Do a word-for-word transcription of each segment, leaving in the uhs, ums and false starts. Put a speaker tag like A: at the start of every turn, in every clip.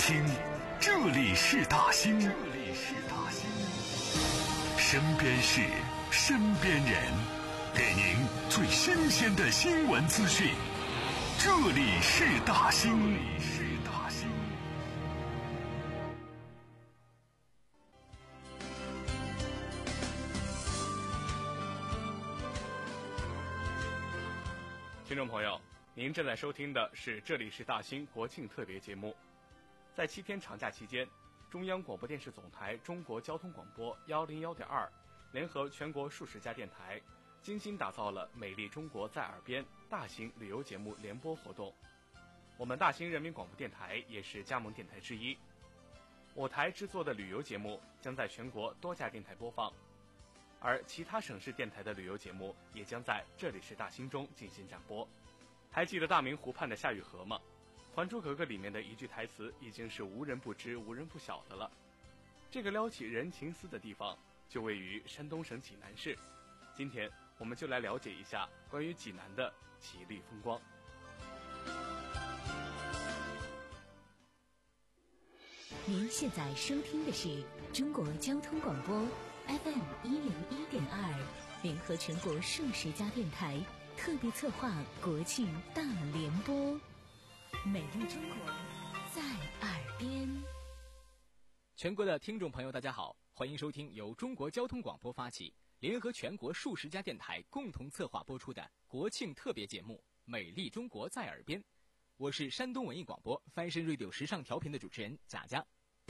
A: 听，这里是大兴，这里是大兴，身边事，身边人，给您最新鲜的新闻资讯。这里是大兴，这里是大兴。
B: 听众朋友，您正在收听的是这里是大兴国庆特别节目。在七天长假期间，中央广播电视总台中国交通广播幺零幺点二联合全国数十家电台，精心打造了美丽中国在耳边大型旅游节目联播活动。我们大兴人民广播电台也是加盟电台之一，我台制作的旅游节目将在全国多家电台播放，而其他省市电台的旅游节目也将在这里是大兴中进行展播。还记得大明湖畔的夏雨荷吗？《还珠格格》里面的一句台词已经是无人不知无人不晓的了。这个撩起人情丝的地方就位于山东省济南市。今天我们就来了解一下关于济南的绮丽风光。
C: 您现在收听的是中国交通广播 F M 一零一点二，联合全国数十家电台特别策划国庆大联播，美丽中国在耳边。
D: 全国的听众朋友大家好，欢迎收听由中国交通广播发起，联合全国数十家电台共同策划播出的国庆特别节目《美丽中国在耳边》。我是山东文艺广播 Fashion Radio 时尚调频的主持人贾佳。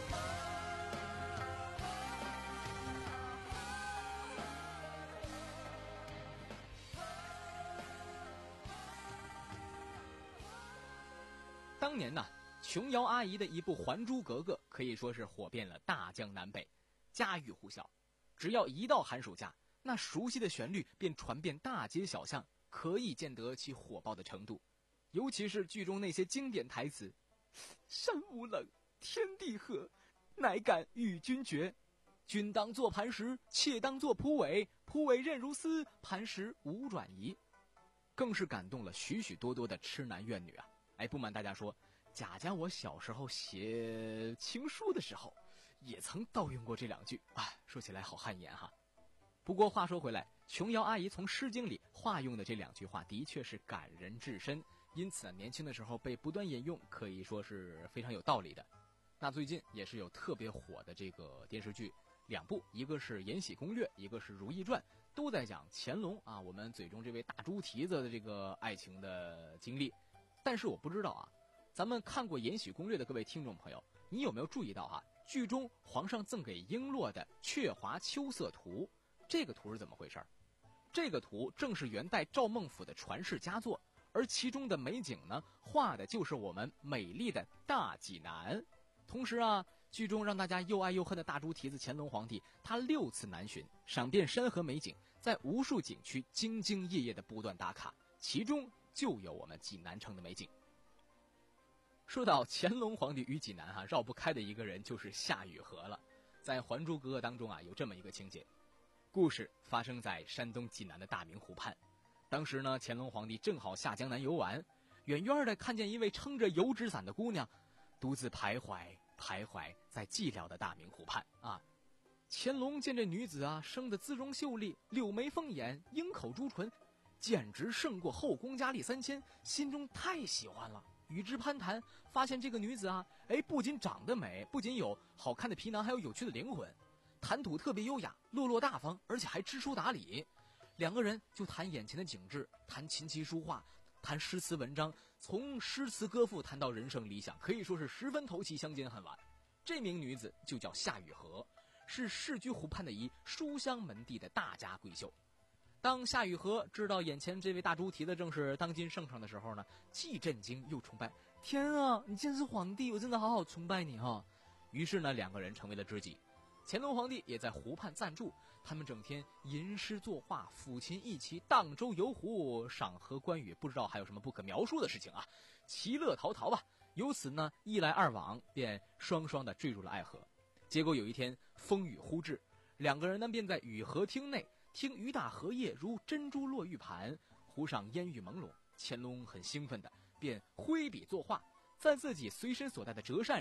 D: 当年呢，琼瑶阿姨的一部《还珠格格》可以说是火遍了大江南北，家喻户晓。只要一到寒暑假，那熟悉的旋律便传遍大街小巷，可以见得其火爆的程度。尤其是剧中那些经典台词：山无冷，天地合，乃敢与君绝。君当作磐石，妾当作蒲苇，蒲苇韧如丝，磐石无转移。更是感动了许许多多的痴男怨女啊！哎，不瞒大家说，贾家我小时候写情书的时候，也曾盗用过这两句啊，说起来好汗颜哈。不过话说回来，琼瑶阿姨从《诗经》里化用的这两句话的确是感人至深，因此呢，年轻的时候被不断引用，可以说是非常有道理的。那最近也是有特别火的这个电视剧两部，一个是《延禧攻略》，一个是《如懿传》，都在讲乾隆啊，我们嘴中这位大猪蹄子的这个爱情的经历。但是我不知道啊，咱们看过《延禧攻略》的各位听众朋友，你有没有注意到啊？剧中皇上赠给璎珞的鹊华秋色图，这个图是怎么回事？这个图正是元代赵孟俯的传世佳作，而其中的美景呢，画的就是我们美丽的大济南。同时啊，剧中让大家又爱又恨的大猪蹄子乾隆皇帝，他六次南巡，赏遍山河美景，在无数景区兢兢业业的不断打卡，其中就有我们济南城的美景。说到乾隆皇帝与济南哈、啊，绕不开的一个人就是夏雨荷了。在《还珠格格》当中啊，有这么一个情节，故事发生在山东济南的大明湖畔。当时呢，乾隆皇帝正好下江南游玩，远远的看见一位撑着油纸伞的姑娘，独自徘徊徘徊在寂寥的大明湖畔啊。乾隆见这女子啊，生得姿容秀丽，柳眉凤眼，樱口朱唇，简直胜过后宫佳丽三千，心中太喜欢了。与之攀谈，发现这个女子啊，哎，不仅长得美，不仅有好看的皮囊，还有有趣的灵魂，谈吐特别优雅，落落大方，而且还知书达理。两个人就谈眼前的景致，谈琴棋书画，谈诗词文章，从诗词歌赋谈到人生理想，可以说是十分投其相间恨晚。这名女子就叫夏雨荷，是世居湖畔的一书香门第的大家闺秀。当夏雨荷知道眼前这位大猪蹄子正是当今圣上的时候呢，既震惊又崇拜。天啊，你竟然是皇帝，我真的好好崇拜你哈、哦！于是呢，两个人成为了知己。乾隆皇帝也在湖畔暂住，他们整天吟诗作画，抚琴一齐，荡舟游湖，赏荷观雨，不知道还有什么不可描述的事情啊！其乐陶陶吧。由此呢，一来二往，便双双的坠入了爱河。结果有一天风雨忽至，两个人呢便在雨荷厅内听雨打荷叶如珍珠落玉盘，湖上烟雨朦胧。乾隆很兴奋的便挥笔作画，在自己随身所带的折扇上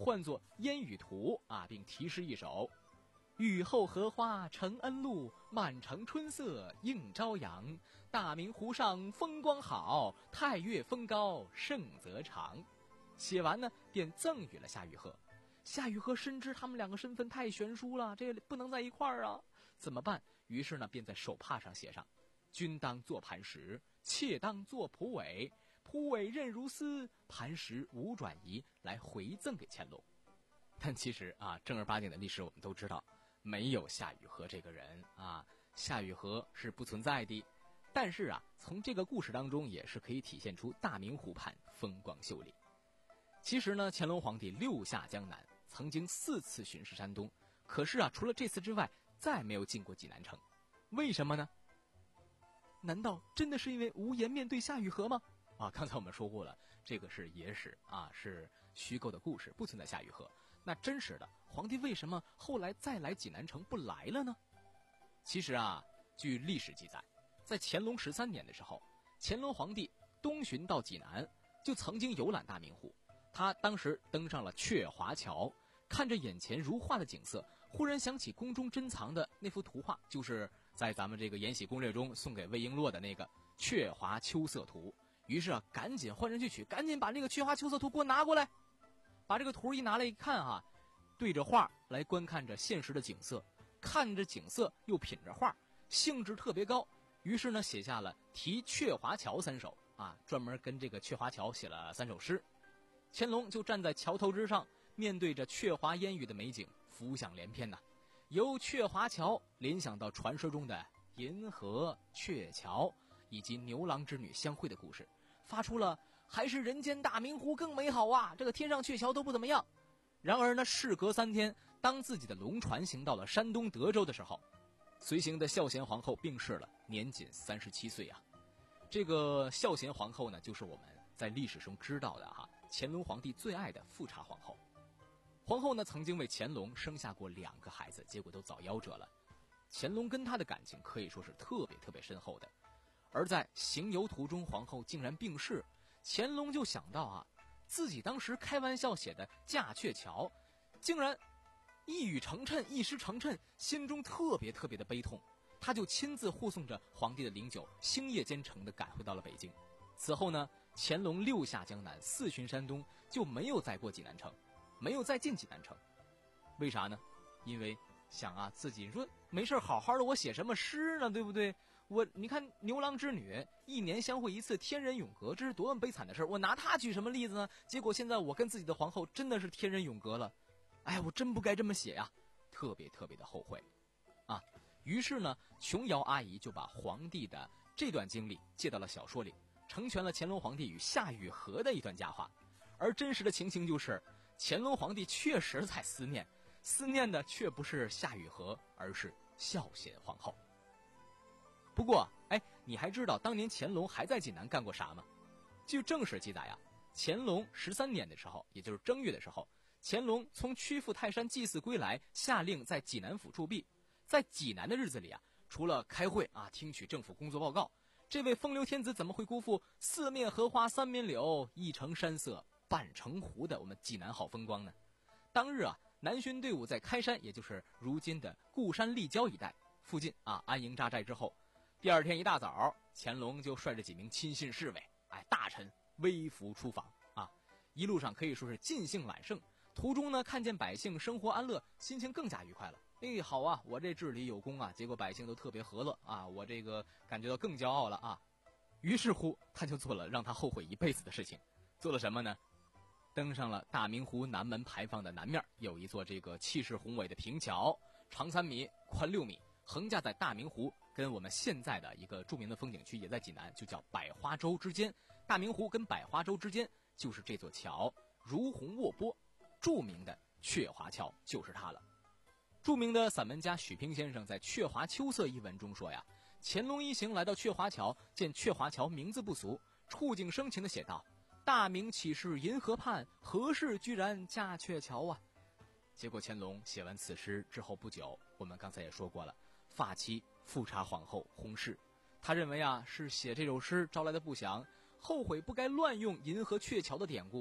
D: 唤作《烟雨图》啊，并题诗一首：雨后荷花承恩路，满城春色映朝阳。大明湖上风光好，太岳峰高胜则长。写完呢，便赠予了夏雨荷。夏雨荷深知他们两个身份太悬殊了，这不能在一块儿啊，怎么办？于是呢，便在手帕上写上：君当作磐石，妾当作蒲苇，蒲苇韧如丝，磐石无转移，来回赠给乾隆。但其实啊，正儿八经的历史我们都知道，没有夏雨荷这个人啊，夏雨荷是不存在的。但是啊，从这个故事当中也是可以体现出大明湖畔风光秀丽。其实呢，乾隆皇帝六下江南，曾经四次巡视山东，可是啊，除了这次之外，再没有进过济南城。为什么呢？难道真的是因为无颜面对夏雨荷吗？啊，刚才我们说过了，这个是野史啊，是虚构的故事，不存在夏雨荷。那真实的皇帝为什么后来再来济南城不来了呢？其实啊，据历史记载，在乾隆十三年的时候，乾隆皇帝东巡到济南，就曾经游览大明湖。他当时登上了鹊华桥，看着眼前如画的景色，忽然想起宫中珍藏的那幅图画，就是在咱们这个《延禧攻略》中送给魏璎珞的那个《鹊华秋色图》。于是啊，赶紧换人去取，赶紧把那个《鹊华秋色图》给我拿过来。把这个图一拿来一看啊，对着画来观看着现实的景色，看着景色又品着画，兴致特别高。于是呢，写下了题鹊华桥三首啊，专门跟这个鹊华桥写了三首诗。乾隆就站在桥头之上，面对着鹊华烟雨的美景，浮想联翩呐、啊。由鹊华桥联想到传说中的银河、鹊桥以及牛郎织女相会的故事，发出了还是人间大明湖更美好啊，这个天上鹊桥都不怎么样。然而呢，事隔三天，当自己的龙船行到了山东德州的时候，随行的孝贤皇后病逝了，年仅三十七岁啊。这个孝贤皇后呢，就是我们在历史中知道的哈，乾隆皇帝最爱的富察皇后。皇后呢，曾经为乾隆生下过两个孩子，结果都早夭折了。乾隆跟她的感情可以说是特别特别深厚的。而在行游途中，皇后竟然病逝，乾隆就想到啊，自己当时开玩笑写的嫁鹊桥，竟然一语成谶，一诗成谶，心中特别特别的悲痛。他就亲自护送着皇帝的灵柩，星夜兼程地赶回到了北京。此后呢，乾隆六下江南，四巡山东，就没有再过济南城，没有再进济南城。为啥呢？因为想啊，自己说没事好好的，我写什么诗呢？对不对？我你看牛郎织女一年相会一次，天人永隔，这是多么悲惨的事，我拿它举什么例子呢？结果现在我跟自己的皇后真的是天人永隔了，哎，我真不该这么写呀，特别特别的后悔啊。于是呢，琼瑶阿姨就把皇帝的这段经历借到了小说里，成全了乾隆皇帝与夏雨荷的一段佳话。而真实的情形就是，乾隆皇帝确实在思念，思念的却不是夏雨荷，而是孝贤皇后。不过，哎，你还知道当年乾隆还在济南干过啥吗？据正史记载啊，乾隆十三年的时候，也就是正月的时候，乾隆从曲阜泰山祭祀归来，下令在济南府驻跸。在济南的日子里啊，除了开会啊，听取政府工作报告，这位风流天子怎么会辜负四面荷花三面柳，一城山色半城湖的我们济南好风光呢？当日啊，南巡队伍在开山，也就是如今的固山立交一带附近啊安营扎寨之后，第二天一大早，乾隆就率着几名亲信侍卫，哎，大臣微服出访啊，一路上可以说是尽兴揽胜。途中呢，看见百姓生活安乐，心情更加愉快了。哎，好啊，我这治理有功啊，结果百姓都特别和乐啊，我这个感觉到更骄傲了啊。于是乎，他就做了让他后悔一辈子的事情，做了什么呢？登上了大明湖南门牌坊的南面，有一座这个气势宏伟的平桥，长三米，宽六米，横架在大明湖跟我们现在的一个著名的风景区也在济南，就叫百花洲之间。大明湖跟百花洲之间就是这座桥，如虹卧波，著名的鹊华桥就是它了。著名的散文家许平先生在《鹊华秋色》一文中说呀，乾隆一行来到鹊华桥，见鹊华桥名字不俗，触景生情地写道：大明岂是银河畔，何事居然架鹊桥啊。结果乾隆写完此诗之后不久，我们刚才也说过了，发妻富察皇后薨逝。他认为啊，是写这首诗招来的不祥，后悔不该乱用银河鹊桥的典故。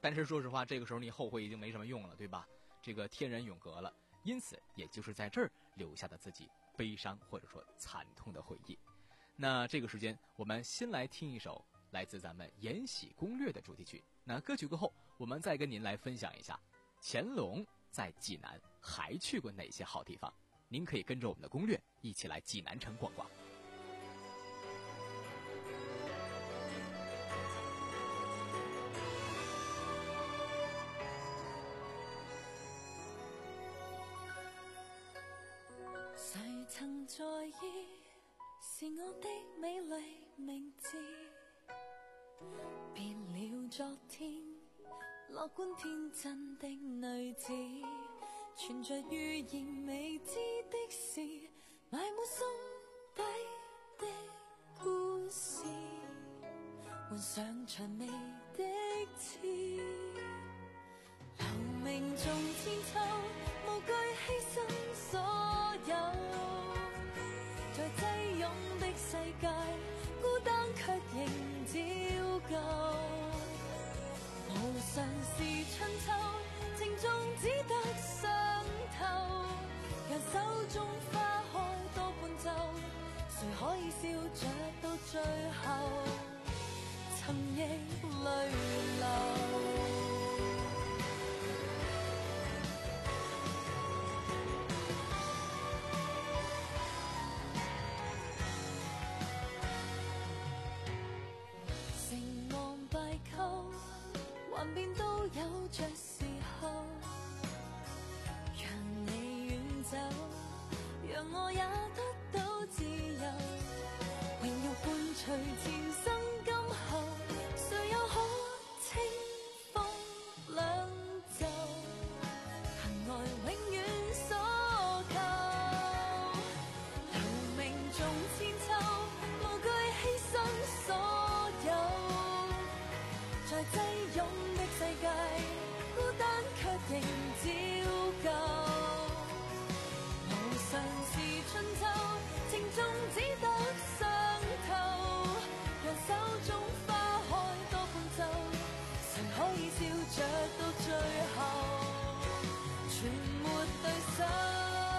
D: 但是说实话，这个时候你后悔已经没什么用了，对吧？这个天人永隔了，因此也就是在这儿留下的自己悲伤或者说惨痛的回忆。那这个时间我们先来听一首来自咱们《延禧攻略》的主题曲。那歌曲过后，我们再跟您来分享一下乾隆在济南还去过哪些好地方。您可以跟着我们的攻略一起来济南城逛逛。
E: 谁曾在意是我的美丽名字，变了昨天乐观天真的女子，存在预言未知的事，埋没心底的故事，换上薔薇的刺，留名中千秋，無懼犧牲所有，在擠擁的世界，孤單卻仍照舊。無常是春秋，情重只得上頭，讓手中花開多半奏，誰可以笑着到最後，曾亦淚流。幻變都有着時候，讓你遠走，讓我也得到自由，榮耀伴隨前生今後，誰又可清風兩袖，行愛永遠所求，留名中千秋，無懼犧牲所有，在擠擁世界孤單卻仍照舊，無常是春秋，情重只得上頭，讓手中花開多半奏，誰可以笑着到最後，全沒對手。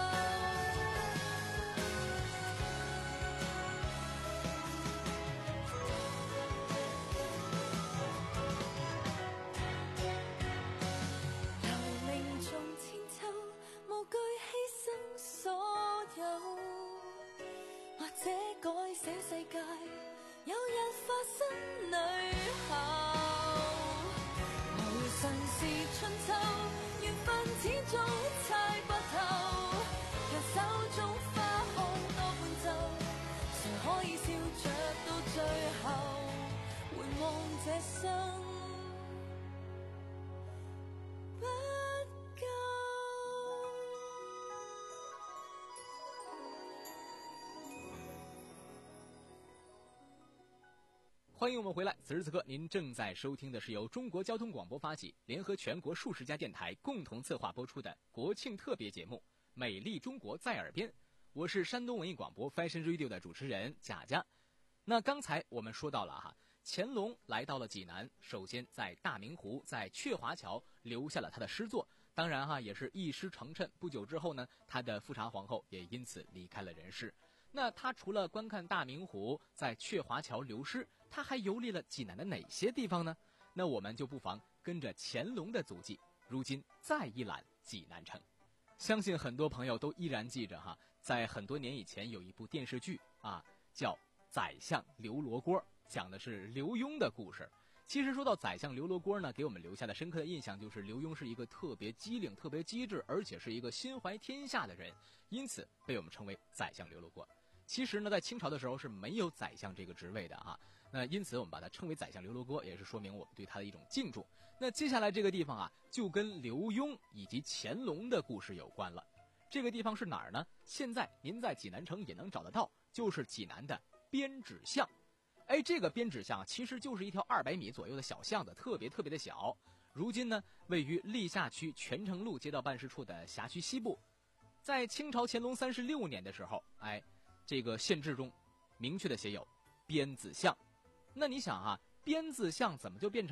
E: 改寫世界，有日化身女校，無常是春秋，緣分始終猜不透，讓手中花開多半奏，誰可以笑着到最後，回望這生不夠。
D: 欢迎我们回来，此时此刻您正在收听的是由中国交通广播发起，联合全国数十家电台共同策划播出的国庆特别节目《美丽中国在耳边》，我是山东文艺广播 Fashion Radio 的主持人贾佳。那刚才我们说到了哈，乾隆来到了济南，首先在大明湖、在鹊华桥留下了他的诗作，当然哈也是一诗成谶。不久之后呢，他的富察皇后也因此离开了人世。那他除了观看大明湖，在鹊华桥留诗，他还游历了济南的哪些地方呢？那我们就不妨跟着乾隆的足迹，如今再一览济南城。相信很多朋友都依然记着哈，在很多年以前有一部电视剧啊，叫《宰相刘罗锅》，讲的是刘墉的故事。其实说到宰相刘罗锅呢，给我们留下的深刻的印象就是刘墉是一个特别机灵、特别机智，而且是一个心怀天下的人，因此被我们称为宰相刘罗锅。其实呢，在清朝的时候是没有宰相这个职位的啊，那因此我们把它称为宰相刘罗锅，也是说明我们对他的一种敬重。那接下来这个地方啊，就跟刘墉以及乾隆的故事有关了。这个地方是哪儿呢？现在您在济南城也能找得到，就是济南的编纸巷。哎，这个编纸巷其实就是一条二百米左右的小巷子，特别特别的小。如今呢，位于历下区泉城路街道办事处的辖区西部。在清朝乾隆三十六年的时候，哎，这个县志中明确的写有编子巷。那你想啊，编子巷怎么就变成了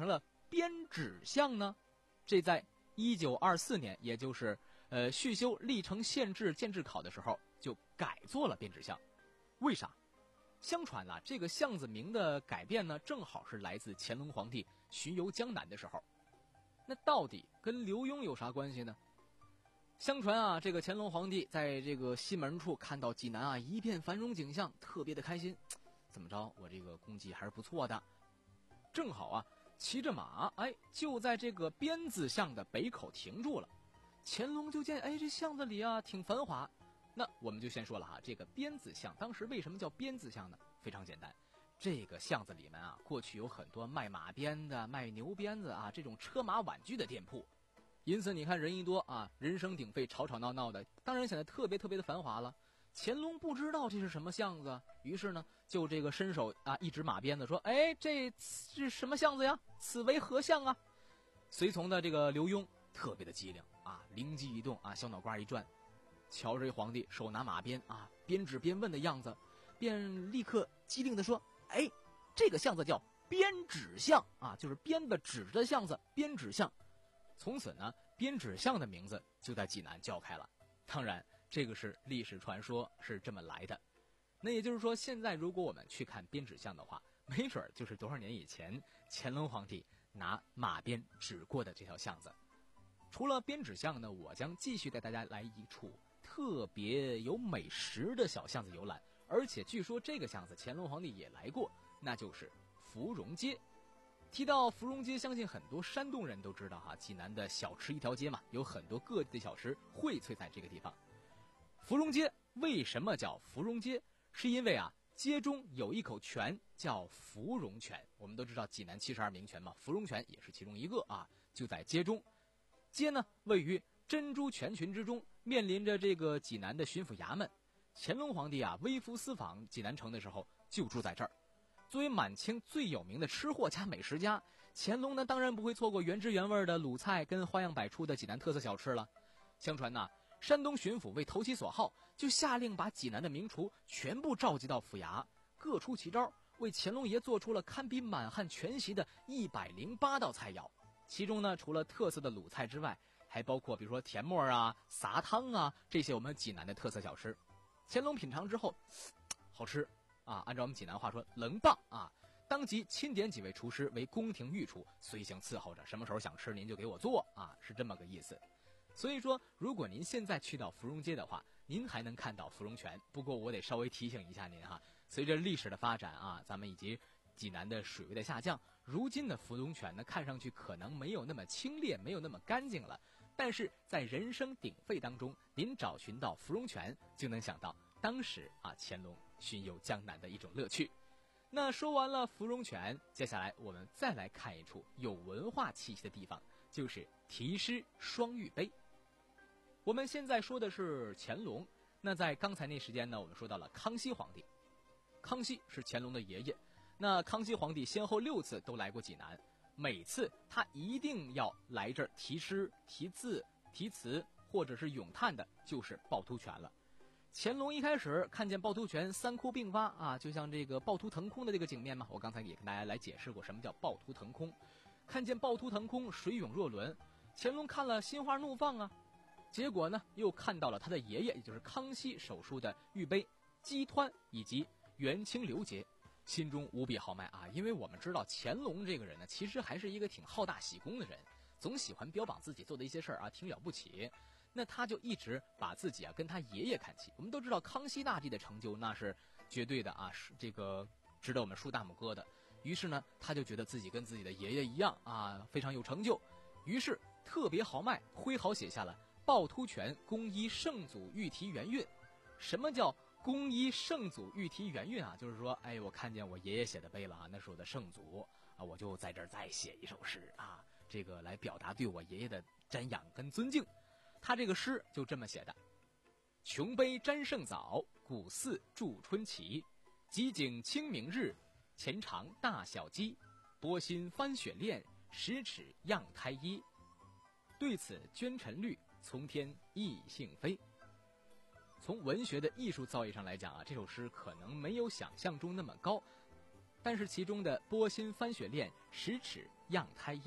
D: 编纸巷呢？这在一九二四年，也就是呃续修历城县志建制考的时候，就改做了编纸巷。为啥？相传啊，这个巷子名的改变呢，正好是来自乾隆皇帝巡游江南的时候。那到底跟刘墉有啥关系呢？相传啊，这个乾隆皇帝在这个西门处看到济南啊一片繁荣景象，特别的开心。怎么着，我这个功绩还是不错的。正好啊，骑着马，哎，就在这个鞭子巷的北口停住了。乾隆就见，哎，这巷子里啊挺繁华。那我们就先说了哈，这个鞭子巷当时为什么叫鞭子巷呢？非常简单，这个巷子里面啊，过去有很多卖马鞭的、卖牛鞭子啊这种车马玩具的店铺，因此你看人一多啊，人声鼎沸，吵吵闹闹的，当然显得特别特别的繁华了。乾隆不知道这是什么巷子，于是呢，就这个伸手啊一指马鞭子说：“哎，这是什么巷子呀？此为何巷啊？”随从的这个刘墉特别的机灵啊，灵机一动啊，小脑瓜一转。瞧这皇帝手拿马鞭啊，边指边问的样子，便立刻机灵地说：“哎，这个巷子叫编纸巷啊，就是编的纸的巷子，编纸巷。”从此呢，编纸巷的名字就在济南叫开了。当然，这个是历史传说，是这么来的。那也就是说，现在如果我们去看编纸巷的话，没准就是多少年以前乾隆皇帝拿马鞭指过的这条巷子。除了编纸巷呢，我将继续带大家来一处特别有美食的小巷子游览，而且据说这个巷子乾隆皇帝也来过，那就是芙蓉街。提到芙蓉街，相信很多山东人都知道哈，济南的小吃一条街嘛，有很多各地的小吃荟萃在这个地方。芙蓉街为什么叫芙蓉街？是因为啊，街中有一口泉叫芙蓉泉。我们都知道济南七十二名泉嘛，芙蓉泉也是其中一个啊，就在街中。街呢位于珍珠泉群之中，面临着这个济南的巡抚衙门。乾隆皇帝啊微服私访济南城的时候就住在这儿。作为满清最有名的吃货加美食家，乾隆呢当然不会错过原汁原味的鲁菜跟花样百出的济南特色小吃了。相传呢，山东巡抚为投其所好，就下令把济南的名厨全部召集到府衙，各出奇招，为乾隆爷做出了堪比满汉全席的一百零八道菜肴。其中呢，除了特色的鲁菜之外，还包括比如说甜沫啊、撒汤啊这些我们济南的特色小吃。乾隆品尝之后，好吃啊！按照我们济南话说，棱棒啊！当即钦点几位厨师为宫廷御厨，随行伺候着，什么时候想吃您就给我做啊，是这么个意思。所以说，如果您现在去到芙蓉街的话，您还能看到芙蓉泉。不过我得稍微提醒一下您哈，随着历史的发展啊，咱们以及济南的水位的下降，如今的芙蓉泉呢，看上去可能没有那么清冽，没有那么干净了。但是在人声鼎沸当中，您找寻到芙蓉泉，就能想到当时啊乾隆巡游江南的一种乐趣。那说完了芙蓉泉，接下来我们再来看一处有文化气息的地方，就是题诗双玉碑。我们现在说的是乾隆，那在刚才那时间呢，我们说到了康熙皇帝。康熙是乾隆的爷爷，那康熙皇帝先后六次都来过济南，每次他一定要来这儿题诗、题字、题词或者是咏叹的，就是趵突泉了。乾隆一开始看见趵突泉三窟并发啊，就像这个趵突腾空的这个景面嘛，我刚才也跟大家来解释过什么叫趵突腾空。看见趵突腾空，水涌若轮，乾隆看了心花怒放啊。结果呢，又看到了他的爷爷，也就是康熙手书的玉碑、姬湍以及元清流节，心中无比豪迈啊！因为我们知道乾隆这个人呢，其实还是一个挺好大喜功的人，总喜欢标榜自己做的一些事儿啊，挺了不起。那他就一直把自己啊跟他爷爷看齐。我们都知道康熙大帝的成就那是绝对的啊，是这个值得我们竖大拇哥的。于是呢，他就觉得自己跟自己的爷爷一样啊，非常有成就，于是特别豪迈，挥毫写下了趵突泉公依圣祖御题元韵。什么叫公依圣祖御题元韵啊？就是说，哎，我看见我爷爷写的碑了啊，那是我的圣祖啊，我就在这儿再写一首诗啊，这个来表达对我爷爷的瞻仰跟尊敬。他这个诗就这么写的：琼碑瞻圣早，古寺筑春奇。极景清明日，前长大小鸡。波心翻雪链，十尺样胎衣。对此捐尘绿，从天意兴飞。从文学的艺术造诣上来讲啊，这首诗可能没有想象中那么高，但是其中的波心翻雪链，十尺样胎衣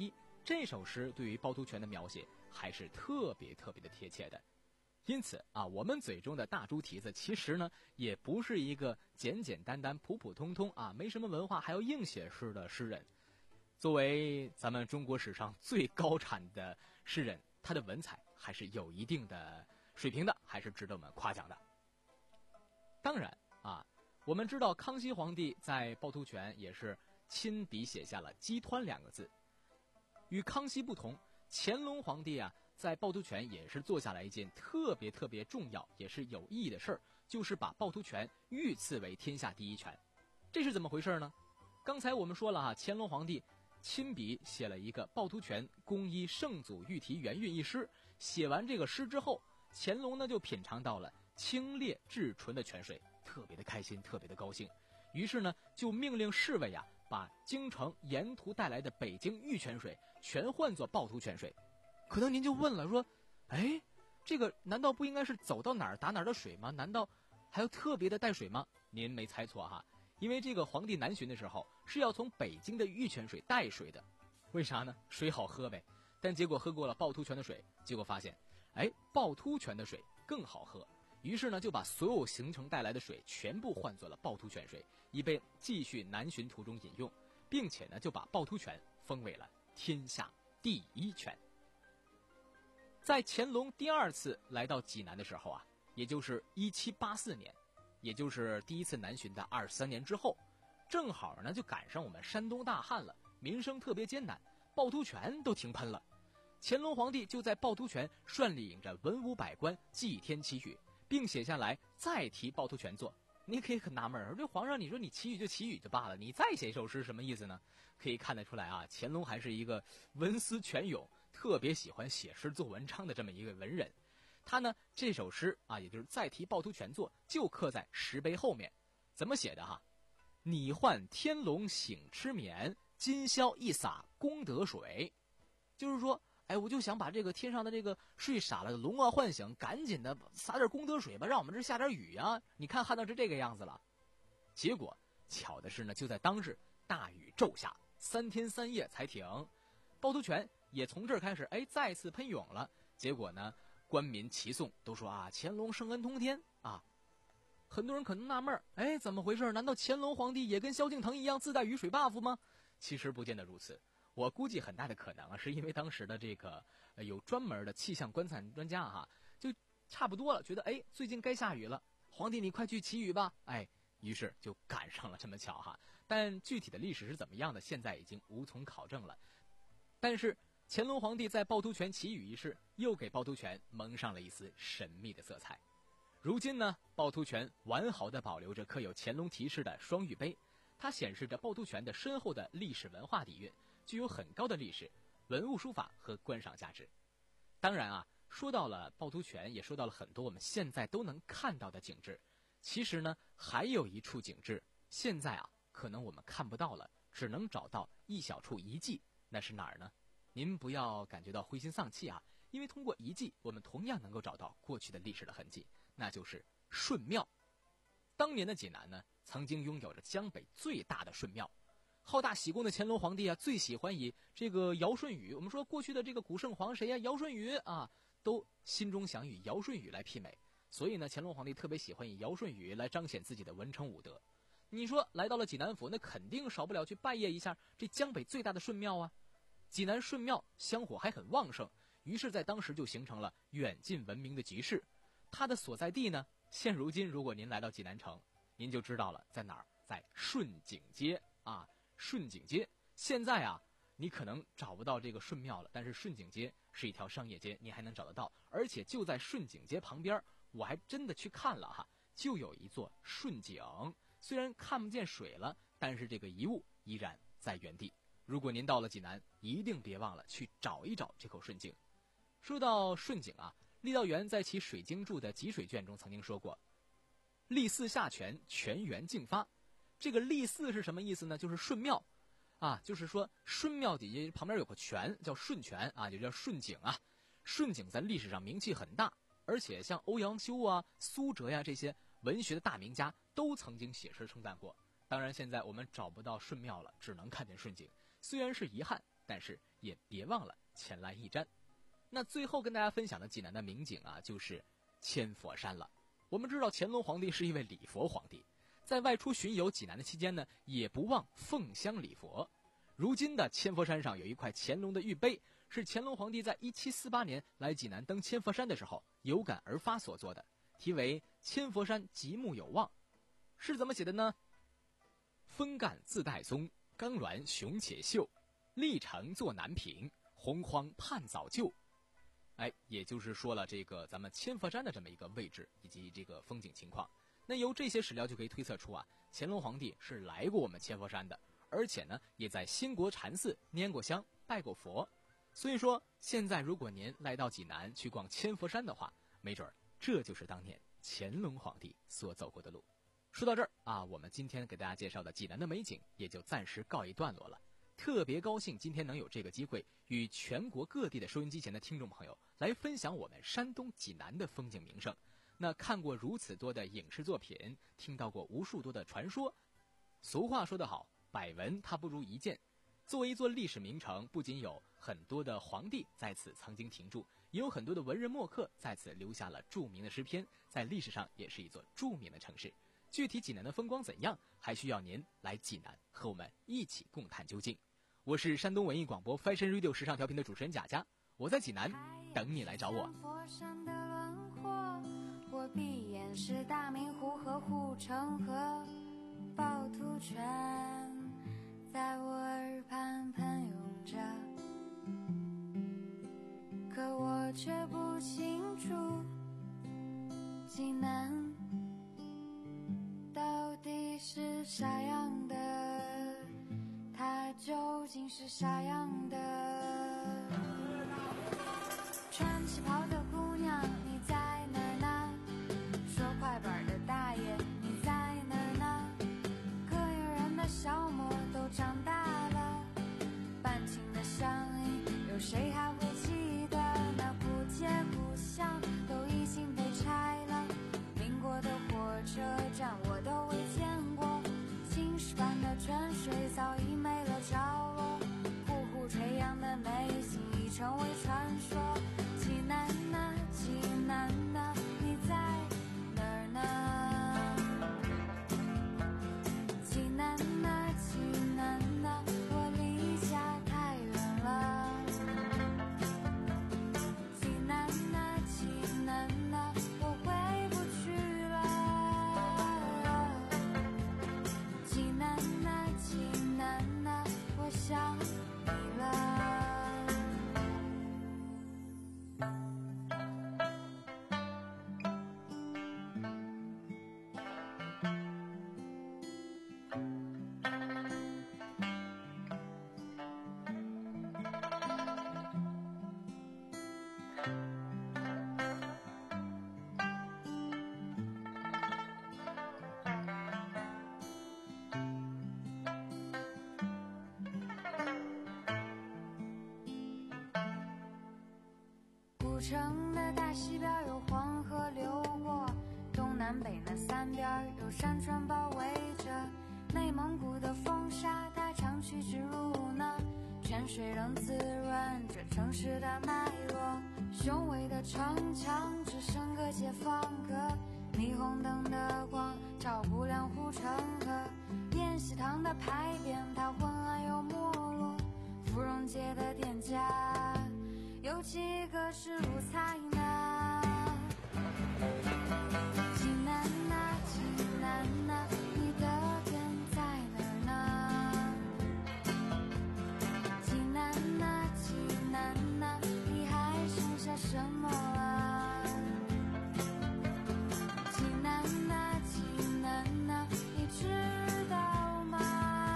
D: 这首诗对于趵突泉的描写还是特别特别的贴切的。因此啊，我们嘴中的大猪蹄子其实呢，也不是一个简简单单、普普通通啊，没什么文化还要硬写诗的诗人。作为咱们中国史上最高产的诗人，他的文采还是有一定的水平的，还是值得我们夸奖的。当然啊，我们知道康熙皇帝在趵突泉也是亲笔写下了激湍两个字。与康熙不同，乾隆皇帝啊，在趵突泉也是做下来一件特别特别重要也是有意义的事儿，就是把趵突泉御赐为天下第一泉。这是怎么回事呢？刚才我们说了哈、啊，乾隆皇帝亲笔写了一个趵突泉公依圣祖御题元韵一诗。写完这个诗之后，乾隆呢就品尝到了清冽至纯的泉水，特别的开心，特别的高兴。于是呢，就命令侍卫啊，把京城沿途带来的北京御泉水全换作趵突泉水。可能您就问了，说，哎，这个难道不应该是走到哪儿打哪儿的水吗？难道还有特别的带水吗？您没猜错哈，因为这个皇帝南巡的时候是要从北京的御泉水带水的。为啥呢？水好喝呗。但结果喝过了趵突泉的水，结果发现，哎，趵突泉的水更好喝。于是呢，就把所有行程带来的水全部换作了趵突泉水，以便继续南巡途中饮用，并且呢，就把趵突泉封为了天下第一泉。在乾隆第二次来到济南的时候啊，也就是一七八四年，也就是第一次南巡的二十三年之后，正好呢就赶上我们山东大旱了，民生特别艰难，趵突泉都停喷了。乾隆皇帝就在趵突泉率领着文武百官祭天祈雨，并写下来再提趵突泉作。你可以很纳闷儿，这皇上你说你祈雨就祈雨就罢了，你再写一首诗什么意思呢？可以看得出来啊，乾隆还是一个文思泉涌，特别喜欢写诗做文章的这么一个文人。他呢这首诗啊，也就是再提趵突泉作，就刻在石碑后面。怎么写的哈？你唤天龙醒痴眠，今宵一洒功德水。就是说，哎，我就想把这个天上的这个睡傻了的龙啊唤醒，赶紧的洒点功德水吧，让我们这下点雨啊！你看旱到是这个样子了。结果巧的是呢，就在当日大雨骤下，三天三夜才停，趵突泉也从这儿开始，哎，再次喷涌了。结果呢，官民齐颂都说啊，乾隆圣恩通天啊。很多人可能纳闷，哎，怎么回事？难道乾隆皇帝也跟萧敬腾一样自带雨水 buff 吗？其实不见得如此。我估计很大的可能啊，是因为当时的这个、呃、有专门的气象观测专家哈，就差不多了，觉得哎最近该下雨了，皇帝你快去祈雨吧，哎，于是就赶上了这么巧哈。但具体的历史是怎么样的，现在已经无从考证了。但是乾隆皇帝在趵突泉祈雨一事，又给趵突泉蒙上了一丝神秘的色彩。如今呢，趵突泉完好的保留着刻有乾隆题诗的双玉碑，它显示着趵突泉的深厚的历史文化底蕴，具有很高的历史、文物书法和观赏价值。当然啊，说到了趵突泉，也说到了很多我们现在都能看到的景致。其实呢，还有一处景致，现在啊，可能我们看不到了，只能找到一小处遗迹。那是哪儿呢？您不要感觉到灰心丧气啊，因为通过遗迹，我们同样能够找到过去的历史的痕迹，那就是顺庙。当年的济南呢，曾经拥有着江北最大的顺庙。好大喜功的乾隆皇帝啊，最喜欢以这个尧舜禹，我们说过去的这个古圣皇谁呀、啊？尧舜禹啊，都心中想以尧舜禹来媲美。所以呢，乾隆皇帝特别喜欢以尧舜禹来彰显自己的文成武德。你说来到了济南府，那肯定少不了去拜谒一下这江北最大的顺庙啊。济南顺庙香火还很旺盛，于是在当时就形成了远近闻名的集市。它的所在地呢，现如今如果您来到济南城，您就知道了在哪儿，在顺景街啊。顺景街现在啊，你可能找不到这个顺庙了，但是顺景街是一条商业街，你还能找得到。而且就在顺景街旁边，我还真的去看了哈，就有一座顺景，虽然看不见水了，但是这个遗物依然在原地。如果您到了济南，一定别忘了去找一找这口顺景。说到顺景啊，郦道元在其水经注的集水卷中曾经说过，郦寺下泉，泉源竞发。这个郦寺是什么意思呢？就是顺庙啊，就是说顺庙底下旁边有个泉叫顺泉啊，就叫顺景啊。顺景在历史上名气很大，而且像欧阳修啊、苏辙呀、啊、这些文学的大名家都曾经写诗称赞过。当然现在我们找不到顺庙了，只能看见顺景，虽然是遗憾， 但是也别忘了前来一瞻。那最后跟大家分享的济南的名景啊，就是千佛山了。我们知道乾隆皇帝是一位礼佛皇帝，在外出巡游济南的期间呢，也不忘奉香礼佛。如今的千佛山上有一块乾隆的玉碑，是乾隆皇帝在一七四八年来济南登千佛山的时候有感而发所做的，题为千佛山极目有望。是怎么写的呢？峰干自带松，刚软雄且秀，历程作难平，洪荒盼早就。哎，也就是说了这个咱们千佛山的这么一个位置以及这个风景情况。那由这些史料就可以推测出啊，乾隆皇帝是来过我们千佛山的，而且呢也在兴国禅寺拈过香拜过佛。所以说现在如果您来到济南去逛千佛山的话，没准这就是当年乾隆皇帝所走过的路。说到这儿啊，我们今天给大家介绍的济南的美景也就暂时告一段落了。特别高兴今天能有这个机会与全国各地的收音机前的听众朋友来分享我们山东济南的风景名胜。那看过如此多的影视作品，听到过无数多的传说，俗话说得好，百闻它不如一见。作为一座历史名城，不仅有很多的皇帝在此曾经停驻，也有很多的文人墨客在此留下了著名的诗篇，在历史上也是一座著名的城市。具体济南的风光怎样，还需要您来济南和我们一起共探究竟。我是山东文艺广播 Fashion Radio 时尚调频的主持人贾佳，我在济南等你来找我。
E: 佛山的轮廓，我闭眼是大明湖和护城河，趵突泉在我耳畔喷涌着，可我却不清楚济南到底是啥样的，它究竟是啥样的？穿旗袍的姑娘你在哪儿呢？说快板的大爷你在哪儿呢？膈应人的小模都长大了，半情的乡音有谁还会记得？那不街故乡都已经被拆了，民国的火车站我都未见过，青石板的泉水早已没了着落，呼呼垂杨的美景已成为传说。济南啊济南啊，你在哪儿呢？济南啊济南啊，我离家太远了。济南啊济南啊，我回不去了。济南啊济南啊，我想你了。古城的大西边有黄河流过，东南北那三边有山川包围着，内蒙古的风沙它常趋之如呢，泉水仍滋润这城市的脉络，雄伟的城墙只剩个解放阁，霓虹灯的光照不亮护城河，宴席堂的牌匾它昏暗又没落，芙蓉街的店家有几个是鲁菜呢？济南啊济南啊，你的店在哪儿呢？济南啊济南啊，你还剩下什么啊？济南啊济南啊，你知道吗？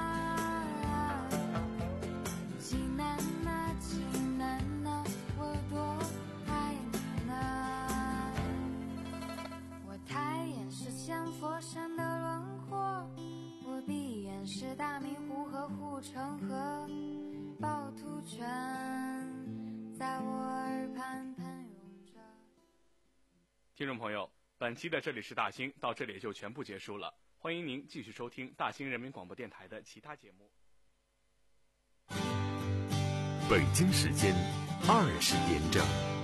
E: 济南啊济南啊，我多爱你呢。我抬眼是千佛山的轮廓，我闭眼是大明湖和护城河，趵突泉在我耳畔喷涌着。
B: 听众朋友，本期的这里是大兴到这里也就全部结束了，欢迎您继续收听大兴人民广播电台的其他节目。
F: 北京时间二十点整。